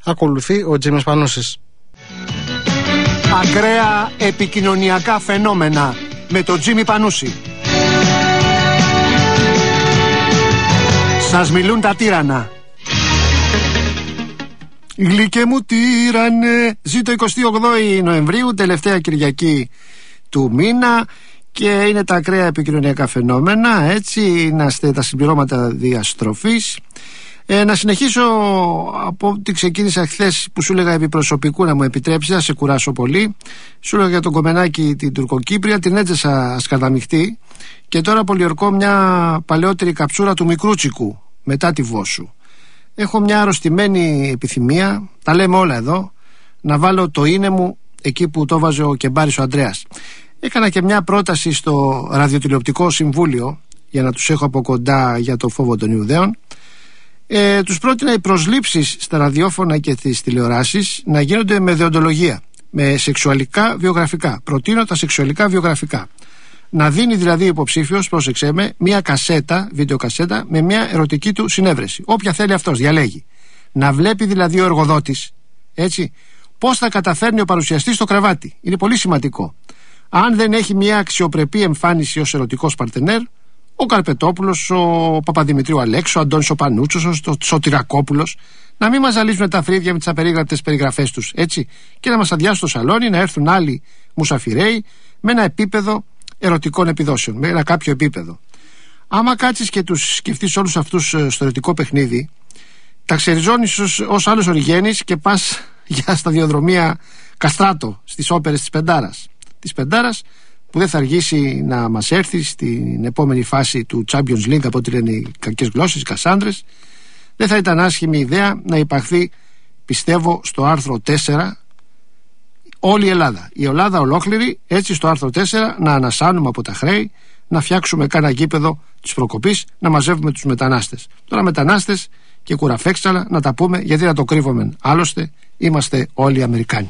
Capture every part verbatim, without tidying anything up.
Ακολουθεί ο Τζίμις Πανούσης. Ακραία επικοινωνιακά φαινόμενα με τον Τζίμι Πανούση. Σας μιλούν τα τύρανα. Γλυκέ μου τύρανε. Ζήτω εικοστή όγδοη Νοεμβρίου, τελευταία Κυριακή του μήνα, και είναι τα ακραία επικοινωνιακά φαινόμενα. Έτσι είμαστε τα συμπληρώματα διαστροφής. Ε, να συνεχίσω από ό,τι ξεκίνησα χθες, που σου έλεγα επί προσωπικού, να μου επιτρέψει, να σε κουράσω πολύ. Σου έλεγα για τον κομμενάκι την Τουρκοκύπρια, την έτζεσα σκαρδαμιχτή, και τώρα πολιορκώ μια παλαιότερη καψούρα του Μικρούτσικου μετά τη Βόσου. Έχω μια αρρωστημένη επιθυμία, τα λέμε όλα εδώ, να βάλω το είναι μου εκεί που το βάζε ο Κεμπάρης ο Ανδρέας. Έκανα και μια πρόταση στο Ραδιοτηλεοπτικό Συμβούλιο, για να τους έχω από κοντά για το φόβο των Ιουδαίων. Ε, τους πρότεινα οι προσλήψεις στα ραδιόφωνα και τις τηλεοράσεις να γίνονται με δεοντολογία, με σεξουαλικά βιογραφικά. Προτείνω τα σεξουαλικά βιογραφικά. Να δίνει δηλαδή ο υποψήφιος, πρόσεξέ με, μια κασέτα, βιντεοκασέτα, με μια ερωτική του συνέβρεση. Όποια θέλει αυτός, διαλέγει. Να βλέπει δηλαδή ο εργοδότης, έτσι, πώς θα καταφέρνει ο παρουσιαστής στο κρεβάτι. Είναι πολύ σημαντικό. Αν δεν έχει μια αξιοπρεπή εμφάνιση ως ερωτικός παρτενέρ, ο Καρπετόπουλος, ο Παπαδημητρίου Αλέξου, ο Αντώνης ο Πανούτσος, ο Σωτηρακόπουλος, να μην μας ζαλίζουν τα φρύδια με τις απερίγραπτες περιγραφές τους, έτσι, και να μας αδειάσουν στο σαλόνι, να έρθουν άλλοι μουσαφιρέοι με ένα επίπεδο ερωτικών επιδόσεων, με ένα κάποιο επίπεδο. Άμα κάτσεις και τους σκεφτείς όλους αυτούς στο ερωτικό παιχνίδι, τα ξεριζώνεις ως, ως άλλος Οριγένης και πας για σταδιοδρομία Καστράτο στις όπερες της Πεντάρας. Της Πεντάρας, που δεν θα αργήσει να μας έρθει στην επόμενη φάση του Champions League, από ό,τι λένε οι κακές γλώσσες, οι Κασάνδρες. Δεν θα ήταν άσχημη ιδέα να υπαχθεί, πιστεύω, στο άρθρο τέσσερα όλη η Ελλάδα. Η Ελλάδα ολόκληρη, έτσι, στο άρθρο τέσσερα, να ανασάνουμε από τα χρέη, να φτιάξουμε κάνα γήπεδο της προκοπής, να μαζεύουμε τους μετανάστες. Τώρα μετανάστες και κουραφέξαλα να τα πούμε, γιατί να το κρύβουμε. Άλλωστε είμαστε όλοι Αμερικάνοι.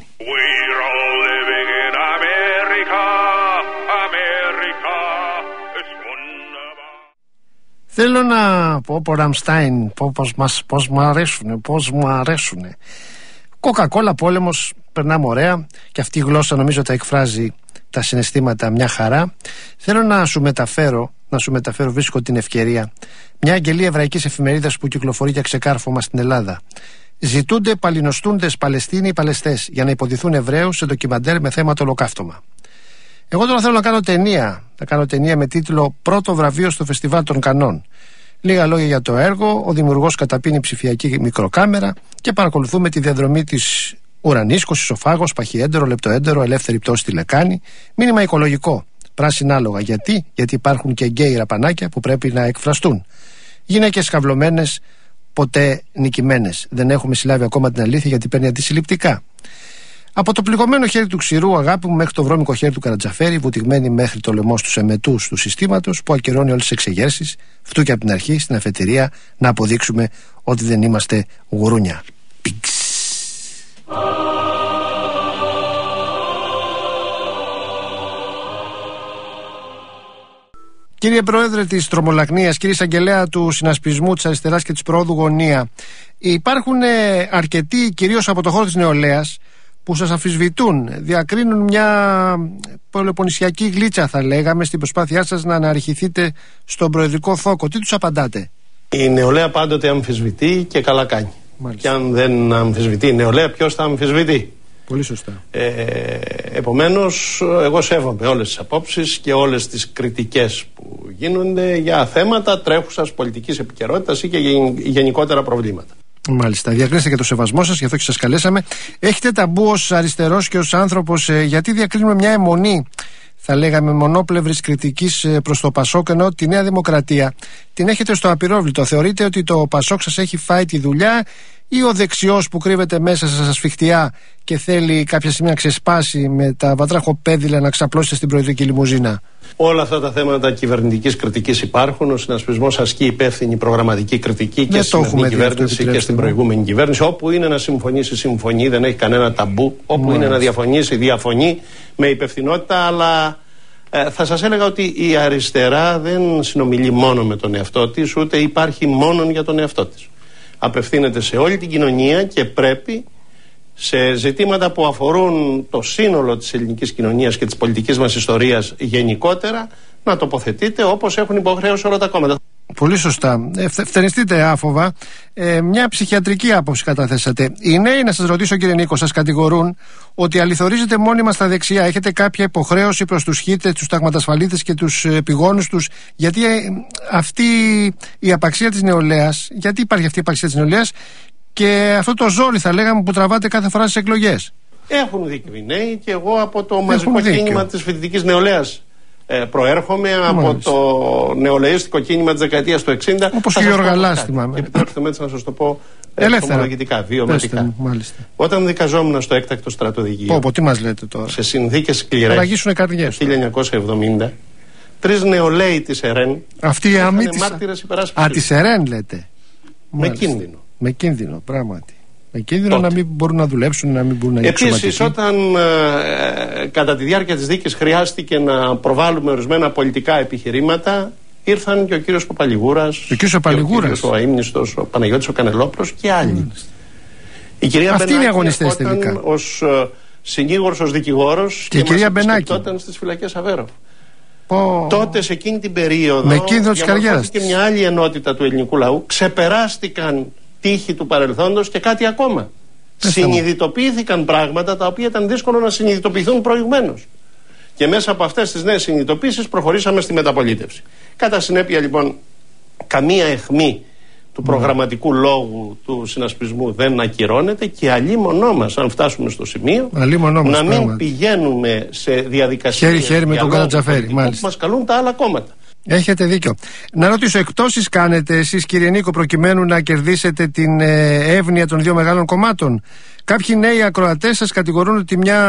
Θέλω να πω από Ραμστάιν, πώς μας, πώς μου αρέσουνε, πώς μου αρέσουνε. Κοκακόλα, πόλεμος, περνάμε ωραία, και αυτή η γλώσσα νομίζω τα εκφράζει τα συναισθήματα μια χαρά. Θέλω να σου μεταφέρω, να σου μεταφέρω, βρίσκω την ευκαιρία, μια αγγελία εβραϊκής εφημερίδας που κυκλοφορεί για ξεκάρφωμα στην Ελλάδα. Ζητούνται παλινοστούντες Παλαιστίνοι Παλαιστές για να υποδηθούν Εβραίους σε ντοκιμαντέρ με θέμα το ολοκαύτωμα. Εγώ τώρα θέλω να κάνω ταινία. Θα κάνω ταινία με τίτλο «Πρώτο βραβείο στο Φεστιβάλ των Κανών». Λίγα λόγια για το έργο. Ο δημιουργός καταπίνει ψηφιακή μικροκάμερα και παρακολουθούμε τη διαδρομή της ουρανίσκος, ισοφάγος, παχιέντερο, λεπτοέντερο, ελεύθερη πτώση στη λεκάνη. Μήνυμα οικολογικό. Πράσινα άλογα. Γιατί? Γιατί υπάρχουν και γκέι ραπανάκια που πρέπει να εκφραστούν. Γυναίκες σκαυλωμένες, ποτέ νικημένες. Δεν έχουμε συλλάβει ακόμα την αλήθεια, γιατί παίρνει αντισυλληπτικά. Από το πληγωμένο χέρι του ξηρού, αγάπη μου, μέχρι το βρώμικο χέρι του Καρατζαφέρη, βουτυγμένη μέχρι το λαιμό στους εμετούς του συστήματος, που ακυρώνει όλες τις εξεγέρσεις, φτού και από την αρχή στην αφετηρία να αποδείξουμε ότι δεν είμαστε γουρούνια. Πιξ. Κύριε Πρόεδρε της Τρομολαγνίας, κύριε Εισαγγελέα του Συνασπισμού της Αριστεράς και της Προόδου Γωνία, υπάρχουν αρκετοί, κυρίως από το χώρο της νεολαίας, που σας αμφισβητούν, διακρίνουν μια πολεπονησιακή γλίτσα, θα λέγαμε, στην προσπάθειά σας να αναρριχηθείτε στον προεδρικό θόκο. Τι τους απαντάτε? Η νεολαία πάντοτε αμφισβητεί και καλά κάνει. Μάλιστα. Και αν δεν αμφισβητεί η νεολαία, ποιος θα αμφισβητεί? Πολύ σωστά. Ε, επομένως, εγώ σέβομαι όλες τις απόψεις και όλες τις κριτικές που γίνονται για θέματα τρέχουσας πολιτικής επικαιρότητας ή και γενικότερα προβλήματα. Μάλιστα. Διακρίνεστε και το σεβασμό σας, γι' αυτό και σας καλέσαμε. Έχετε ταμπού ως αριστερός και ως άνθρωπος, ε, γιατί διακρίνουμε μια αιμονή, θα λέγαμε, μονόπλευρης κριτικής προς το Πασόκ, ενώ τη Νέα Δημοκρατία την έχετε στο απειρόβλητο? Θεωρείτε ότι το Πασόκ σας έχει φάει τη δουλειά, ή ο δεξιός που κρύβεται μέσα σας ασφιχτιά και θέλει κάποια στιγμή να ξεσπάσει με τα βατραχοπέδιλα να ξαπλώσει στην προεδρική λιμουζίνα? Όλα αυτά τα θέματα κυβερνητικής κριτικής υπάρχουν. Ο συνασπισμός ασκεί υπεύθυνη προγραμματική κριτική και στην σημερινή κυβέρνηση και στην προηγούμενη κυβέρνηση. Όπου είναι να συμφωνήσει, συμφωνεί, δεν έχει κανένα ταμπού. Όπου Μάλιστα. είναι να διαφωνήσει, διαφωνεί με υπευθυνότητα. Αλλά ε, θα σας έλεγα ότι η αριστερά δεν συνομιλεί μόνο με τον εαυτό της, ούτε υπάρχει μόνο για τον εαυτό της. απευθύνεται σε όλη την κοινωνία και πρέπει σε ζητήματα που αφορούν το σύνολο της ελληνικής κοινωνίας και της πολιτικής μας ιστορίας γενικότερα να τοποθετείτε όπως έχουν υποχρέωση όλα τα κόμματα. Πολύ σωστά. Ε, φτεριστείτε άφοβα. Ε, μια ψυχιατρική άποψη καταθέσατε. Οι νέοι, να σας ρωτήσω κύριε Νίκο, σας κατηγορούν ότι αληθορίζετε μόνιμα στα δεξιά. Έχετε κάποια υποχρέωση προς τους χίτες, τους ταγματασφαλίτες και τους επιγόνους τους? Γιατί ε, αυτή η απαξία της νεολαίας, γιατί υπάρχει αυτή η απαξία της νεολαίας και αυτό το ζόρι θα λέγαμε που τραβάτε κάθε φορά στις εκλογές? Έχουν δίκιο οι νέοι και εγώ από το μαζικό κίνημα της φοιτητικής νεολαίας Ε, προέρχομαι. Μάλιστα. Από το νεολαίστικο κίνημα της δεκαετίας του εξήντα. Όπως και ο Γιώργαλάς θυμάμαι. Επιτρέψτε με έτσι να σας το πω ομολογητικά, βιωματικά. Όταν δικαζόμουν στο έκτακτο στρατοδικείο. Πω, πω, τι μας λέτε τώρα? Σε συνθήκες σκληρές. Ραγίσουνε καρδιές. Το χίλια εννιακόσια εβδομήντα, τρεις νεολαίοι της ΕΡΕΝ. Αυτή η αμή της... μάρτυρες υπεράσπισης. Α, της ΕΡΕΝ λέτε. Με κίνδυνο. Με κίνδυνο, πράγματι. Με κίνδυνο τότε να μην μπορούν να δουλέψουν, να μην μπορούν να γίνουν. Επίσης, όταν ε, κατά τη διάρκεια της δίκης χρειάστηκε να προβάλλουμε ορισμένα πολιτικά επιχειρήματα, ήρθαν και ο κύριος Παπαλιγούρας, ο κύριος Παπαλιγούρας, ο αείμνηστος, ο Παναγιώτης ο Κανελόπουλος και άλλοι. Mm. Η κυρία Αυτοί είναι οι αγωνιστές Μπενάκη τελικά. Ως uh, συνήγορος, ως δικηγόρος και, και η κυρία Μπενάκη σκεπτόταν στις φυλακές Αβέροφ. Oh. Τότε σε εκείνη την περίοδο διαμορφώθηκε μια άλλη ενότητα του ελληνικού λαού. Ξεπεράστηκαν τύχη του παρελθόντος και κάτι ακόμα. Πέστε συνειδητοποιήθηκαν μου. πράγματα τα οποία ήταν δύσκολο να συνειδητοποιηθούν προηγουμένως. Και μέσα από αυτές τις νέες συνειδητοποίησεις προχωρήσαμε στη μεταπολίτευση. Κατά συνέπεια λοιπόν, καμία αιχμή του προγραμματικού λόγου του συνασπισμού δεν ακυρώνεται και αλίμονό μας, αν φτάσουμε στο σημείο, να μην πράγματι. πηγαίνουμε σε διαδικασίες χέρι-χέρι με τον Καρατζαφέρη που μας καλούν τα άλλα κόμματα. Έχετε δίκιο. Να ρωτήσω, εκπτώσεις κάνετε εσείς κύριε Νίκο προκειμένου να κερδίσετε την ε, εύνοια των δύο μεγάλων κομμάτων? Κάποιοι νέοι ακροατές σας κατηγορούν ότι μια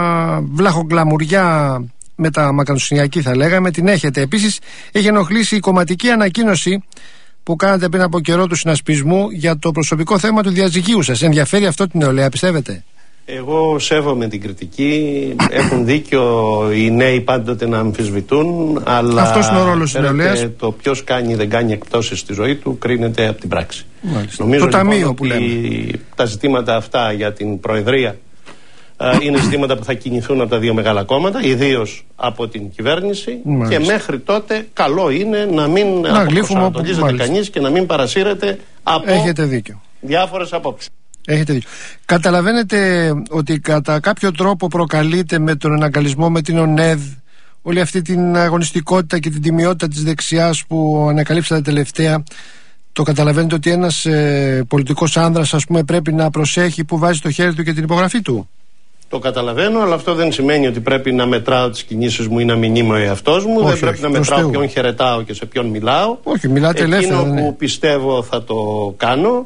βλαχογκλαμουριά μεταμακροσυνιακή θα λέγαμε την έχετε. Επίσης έχει ενοχλήσει η κομματική ανακοίνωση που κάνατε πριν από καιρό του συνασπισμού για το προσωπικό θέμα του διαζυγίου σας. Ενδιαφέρει αυτό την νεολαία, πιστεύετε? Εγώ σέβομαι την κριτική. Έχουν δίκιο οι νέοι πάντοτε να αμφισβητούν, αλλά αυτός είναι ο ρόλος της νεολαίας. Το ποιος κάνει ή δεν κάνει εκπτώσεις στη ζωή του κρίνεται από την πράξη. Μάλιστα. Νομίζω το λοιπόν ταμείο που λέμε. Τα ζητήματα αυτά για την Προεδρία α, είναι ζητήματα που θα κινηθούν από τα δύο μεγάλα κόμματα, ιδίως από την κυβέρνηση. Μάλιστα. Και μέχρι τότε καλό είναι να μην αποπροσανατολίζεται κανείς και να μην παρασύρεται από διάφορες απόψεις. Έχετε δίκιο. Καταλαβαίνετε ότι κατά κάποιο τρόπο προκαλείται με τον εναγκαλισμό με την ΟΝΕΔ όλη αυτή την αγωνιστικότητα και την τιμιότητα της δεξιάς που ανακαλύψατε τελευταία? Το καταλαβαίνετε ότι ένας ε, πολιτικός άνδρας, ας πούμε, πρέπει να προσέχει που βάζει το χέρι του και την υπογραφή του? Το καταλαβαίνω, αλλά αυτό δεν σημαίνει ότι πρέπει να μετράω τις κινήσεις μου ή να μην είμαι ο εαυτός μου. Όχι, δεν πρέπει όχι, να μετράω ποιον χαιρετάω και σε ποιον μιλάω. Όχι, μιλάτε ελεύθερα. Εκείνο που πιστεύω θα το κάνω.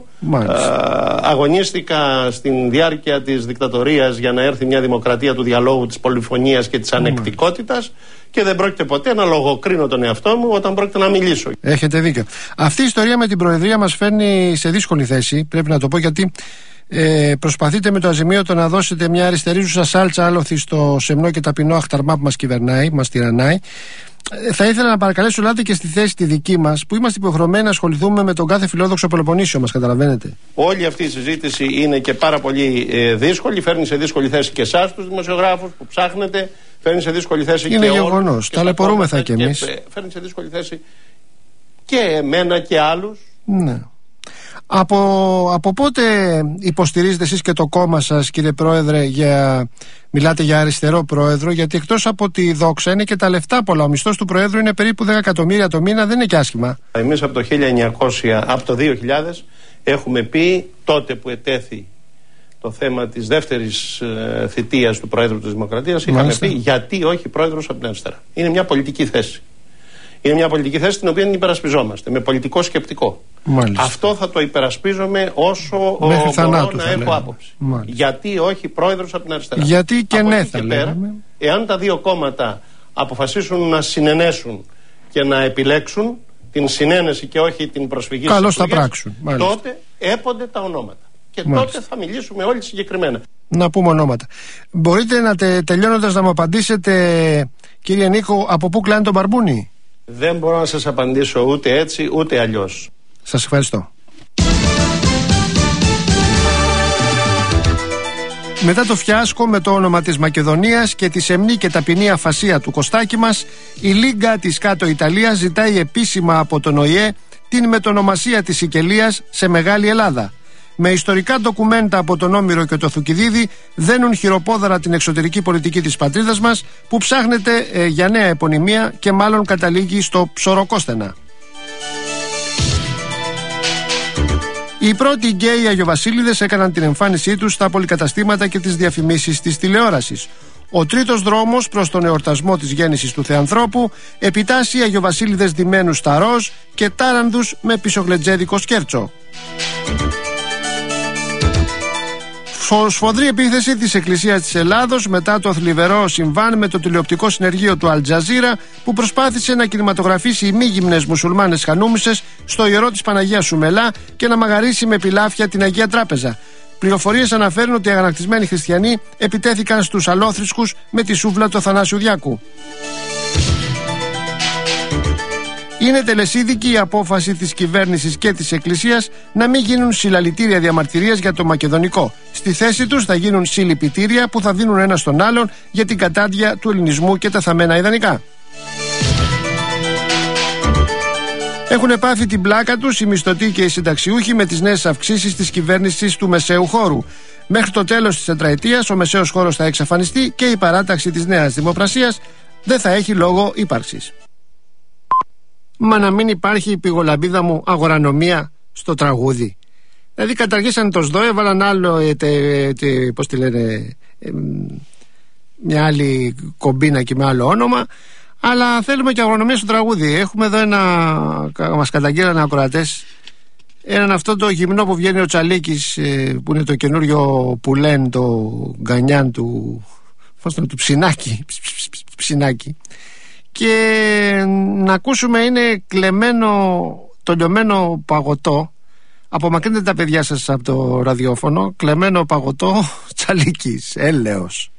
Α, αγωνίστηκα στην διάρκεια της δικτατορίας για να έρθει μια δημοκρατία του διαλόγου, της πολυφωνίας και της ανεκτικότητας και δεν πρόκειται ποτέ να λογοκρίνω τον εαυτό μου όταν πρόκειται να μιλήσω. Έχετε δίκιο. Αυτή η ιστορία με την Προεδρία μας φέρνει σε δύσκολη θέση, πρέπει να το πω, γιατί Ε, προσπαθείτε με το αζημίωτο να δώσετε μια αριστερίζουσα σάλτσα άλοθη στο σεμνό και ταπεινό αχταρμά που μας κυβερνάει, μας τυραννάει. Ε, θα ήθελα να παρακαλέσω, ελάτε και στη θέση τη δική μας, που είμαστε υποχρεωμένοι να ασχοληθούμε με τον κάθε φιλόδοξο Πελοποννήσιο μας, καταλαβαίνετε. Όλη αυτή η συζήτηση είναι και πάρα πολύ ε, δύσκολη. Φέρνει σε δύσκολη θέση και εσάς τους δημοσιογράφους που ψάχνετε. Φέρνει σε δύσκολη θέση είναι και γεγονός. Ταλαιπωρούμεθα κι εμείς. Και, φέρνει σε δύσκολη θέση και εμένα και άλλους. Ναι. Από, από πότε υποστηρίζετε εσείς και το κόμμα σας, κύριε Πρόεδρε, για, μιλάτε για αριστερό πρόεδρο? Γιατί εκτός από τη δόξα είναι και τα λεφτά πολλά. Ο μισθός του Προέδρου είναι περίπου δέκα εκατομμύρια το μήνα, δεν είναι και άσχημα. Εμείς από το χίλια εννιακόσια, από το δύο χιλιάδες έχουμε πει, τότε που ετέθη το θέμα της δεύτερης ε, θητείας του Προέδρου της Δημοκρατίας, είχαμε Μάλιστα. πει γιατί όχι πρόεδρος από την αριστερά. Είναι μια πολιτική θέση. Είναι μια πολιτική θέση την οποία την υπερασπιζόμαστε με πολιτικό σκεπτικό. Μάλιστα. Αυτό θα το υπερασπίζομαι όσο Μέχρι μπορώ να έχω λέμε. άποψη. Μάλιστα. Γιατί όχι πρόεδρος από την αριστερά? Γιατί και από ναι, εκεί θα και πέρα, εάν τα δύο κόμματα αποφασίσουν να συνενέσουν και να επιλέξουν την συνένεση και όχι την προσφυγή, καλώς θα πράξουν. Μάλιστα. Τότε έπονται τα ονόματα. Και Μάλιστα. τότε θα μιλήσουμε όλοι συγκεκριμένα. Να πούμε ονόματα. Μπορείτε να τε, τελειώνοντας να μου απαντήσετε, κύριε Νίκο, από πού κλάνει τον μπαρμπούνι? Δεν μπορώ να σας απαντήσω ούτε έτσι ούτε αλλιώς. Σας ευχαριστώ. Μετά το φιάσκο με το όνομα της Μακεδονίας και τη σεμνή και ταπεινή αφασία του Κωστάκη μας, η Λίγκα της Κάτω Ιταλίας ζητάει επίσημα από τον Ο Η Ε την μετονομασία της Σικελίας σε Μεγάλη Ελλάδα. Με ιστορικά ντοκουμέντα από τον Όμηρο και το Θουκυδίδη δένουν χειροπόδαρα την εξωτερική πολιτική της πατρίδας μας, που ψάχνεται ε, για νέα επωνυμία και μάλλον καταλήγει στο Ψωροκόστενα. Οι πρώτοι γκέι Αγιοβασίλειδες έκαναν την εμφάνισή τους στα πολυκαταστήματα και τις διαφημίσεις της τηλεόρασης. Ο τρίτος δρόμος προς τον εορτασμό της γέννησης του Θεανθρώπου επιτάσσει Αγιοβασίλειδες ντυμένους στα ροζ και τάρανδους με πισογλετζέδικο σκέρτσο. Σφοδρή επίθεση της Εκκλησίας της Ελλάδος μετά το θλιβερό συμβάν με το τηλεοπτικό συνεργείο του Αλτζαζίρα, που προσπάθησε να κινηματογραφήσει μη γυμνές μουσουλμάνες χανούμισες στο ιερό της Παναγίας Σουμελά και να μαγαρίσει με πιλάφια την Αγία Τράπεζα. Πληροφορίες αναφέρουν ότι οι αγανακτισμένοι χριστιανοί επιτέθηκαν στους αλόθρησκους με τη σούβλα του Αθανάσιου Διάκου. Είναι τελεσίδικη η απόφαση της κυβέρνησης και της Εκκλησίας να μην γίνουν συλλαλητήρια διαμαρτυρίας για το μακεδονικό. Στη θέση τους θα γίνουν συλληπιτήρια που θα δίνουν ένα στον άλλον για την κατάντια του ελληνισμού και τα θαμμένα ιδανικά. Έχουν πάθει την πλάκα τους οι μισθωτοί και οι συνταξιούχοι με τις νέες αυξήσεις της κυβέρνησης του μεσαίου χώρου. Μέχρι το τέλος της τετραετίας ο μεσαίος χώρος θα εξαφανιστεί και η παράταξη της Νέας Δημοπρασίας δεν θα έχει λόγο ύπαρξης. Μα να μην υπάρχει, πηγολαμπίδα μου, αγορανομία στο τραγούδι. Δηλαδή καταργήσαν το ΣΔΟΕ, έβαλαν άλλο, ε, τε, τε, πώς τη λένε, ε, μια άλλη κομπίνα και με άλλο όνομα, αλλά θέλουμε και αγορανομία στο τραγούδι. Έχουμε εδώ ένα, μας καταγγέλανε ακροατές, έναν αυτό το γυμνό που βγαίνει ο Τσαλίκης, ε, που είναι το καινούριο πουλέν, το γκανιάν του, πώς το, του ψινάκι, ψινάκι. Και να ακούσουμε είναι κλεμμένο, το λιωμένο παγωτό. Απομακρύνετε τα παιδιά σας από το ραδιόφωνο. Κλεμμένο παγωτό Τσαλίκης, έλεος.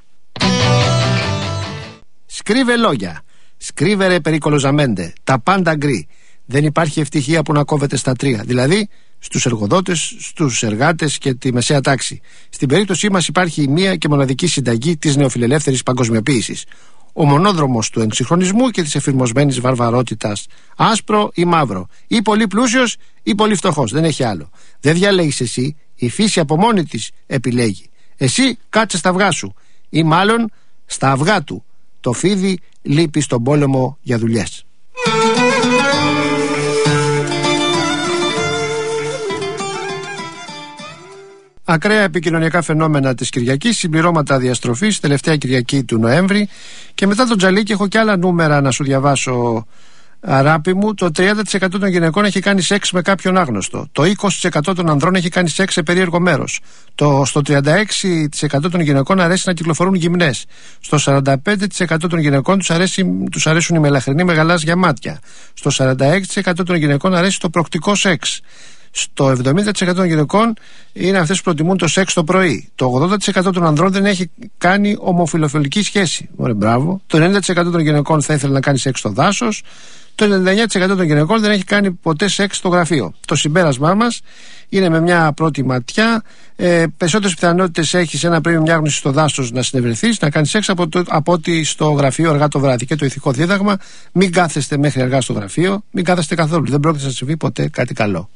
Σκρίβε λόγια, σκρίβε ρε περικολοζαμέντε, τα πάντα γκρι. Δεν υπάρχει ευτυχία που να κόβεται στα τρία, δηλαδή στους εργοδότες, στους εργάτες και τη μεσαία τάξη. Στην περίπτωσή μας υπάρχει η μία και μοναδική συνταγή της νεοφιλελεύθερης παγκοσμιοποίησης. Ο μονόδρομος του εξυγχρονισμού και της εφηρμοσμένης βαρβαρότητας. Άσπρο ή μαύρο. Ή πολύ πλούσιος ή πολύ φτωχός. Δεν έχει άλλο. Δεν διαλέγεις εσύ. Η φύση από μόνη της επιλέγει. Εσύ κάτσε στα αυγά σου. Ή μάλλον στα αυγά του. Το φίδι λείπει στον πόλεμο για δουλειές. Ακραία επικοινωνιακά φαινόμενα της Κυριακής, συμπληρώματα διαστροφής, τελευταία Κυριακή του Νοέμβρη. Και μετά τον Τζαλίκη έχω και άλλα νούμερα να σου διαβάσω, αράπη μου. Το τριάντα τοις εκατό των γυναικών έχει κάνει σεξ με κάποιον άγνωστο. Το είκοσι τοις εκατό των ανδρών έχει κάνει σεξ σε περίεργο μέρος. Το, στο τριάντα έξι τοις εκατό των γυναικών αρέσει να κυκλοφορούν γυμνές. Στο σαράντα πέντε τοις εκατό των γυναικών τους, αρέσει, τους αρέσουν οι μελαχρινοί με γαλάζια μάτια. Στο σαράντα έξι τοις εκατό των γυναικών αρέσει το προκτικό σεξ. Στο εβδομήντα τοις εκατό των γυναικών είναι αυτές που προτιμούν το σεξ το πρωί. Το ογδόντα τοις εκατό των ανδρών δεν έχει κάνει ομοφιλοφιλική σχέση. Ωραία, μπράβο. Το ενενήντα τοις εκατό των γυναικών θα ήθελε να κάνει σεξ στο δάσος. Το ενενήντα εννέα τοις εκατό των γυναικών δεν έχει κάνει ποτέ σεξ στο γραφείο. Το συμπέρασμά μας είναι με μια πρώτη ματιά. Ε, περισσότερες πιθανότητες έχεις ένα πρωί μια άγνωση στο δάσος να συνευρεθείς, να κάνεις σεξ από, το, από ότι στο γραφείο αργά το βράδυ. Και το ηθικό δίδαγμα: μην κάθεστε μέχρι αργά στο γραφείο, μην κάθεστε καθόλου. Δεν πρόκειται να συμβεί ποτέ κάτι καλό.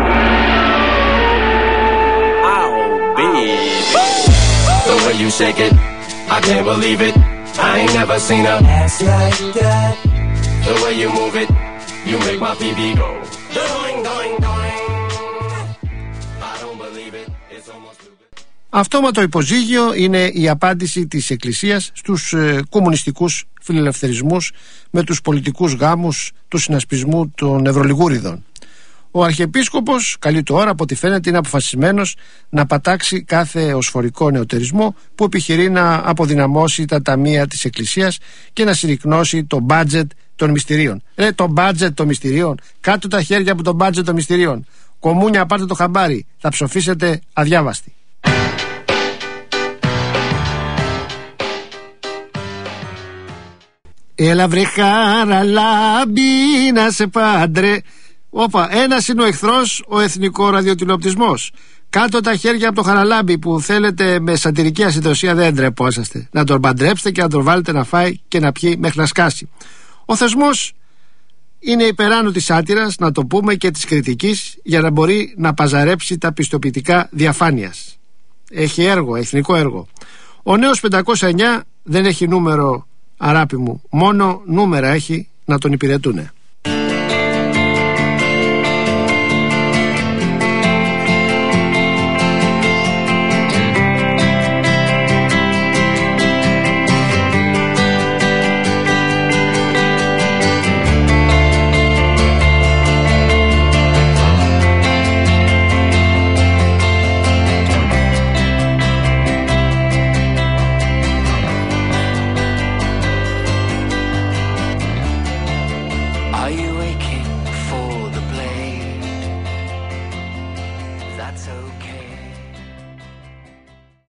You shake it, I can't believe it. I ain't never seen a ass like that. The way you move it, you make my P B go. Doing, doing, doing. I don't believe it. It's almost stupid. Αυτόματο υποζύγιο είναι η απάντηση της Εκκλησίας στους ε, κομμουνιστικούς φιλελευθερισμούς με τους πολιτικούς γάμους του συνασπισμού των Ευρωλιγούριδων. Ο Αρχιεπίσκοπος, καλή του ώρα, από ό,τι φαίνεται, είναι αποφασισμένος να πατάξει κάθε οσφορικό νεωτερισμό που επιχειρεί να αποδυναμώσει τα ταμεία της Εκκλησίας και να συρρικνώσει το μπάτζετ των μυστηρίων. Ε, το μπάτζετ των μυστηρίων. Κάτω τα χέρια από το μπάτζετ των μυστηρίων. Κομμούνια, πάρτε το χαμπάρι. Θα ψοφήσετε αδιάβαστοι. Έλα βρε χαραλάμπη να σε πάντρε. Όπα, ένας είναι ο εχθρός, ο εθνικό ραδιοτηλεοπτισμός. Κάτω τα χέρια από το Χαραλάμπη που θέλετε με σατυρική ασυντοσία, δεν ντρεπόσαστε. Να τον παντρέψετε και να τον βάλετε να φάει και να πιει μέχρι να σκάσει. Ο θεσμός είναι υπεράνω της σάτυρας, να το πούμε, και της κριτικής, για να μπορεί να παζαρέψει τα πιστοποιητικά διαφάνειας. Έχει έργο, εθνικό έργο. Ο νέος πεντακόσια εννιά δεν έχει νούμερο, αράπη μου, μόνο νούμερα έχει να τον υπηρετούνε.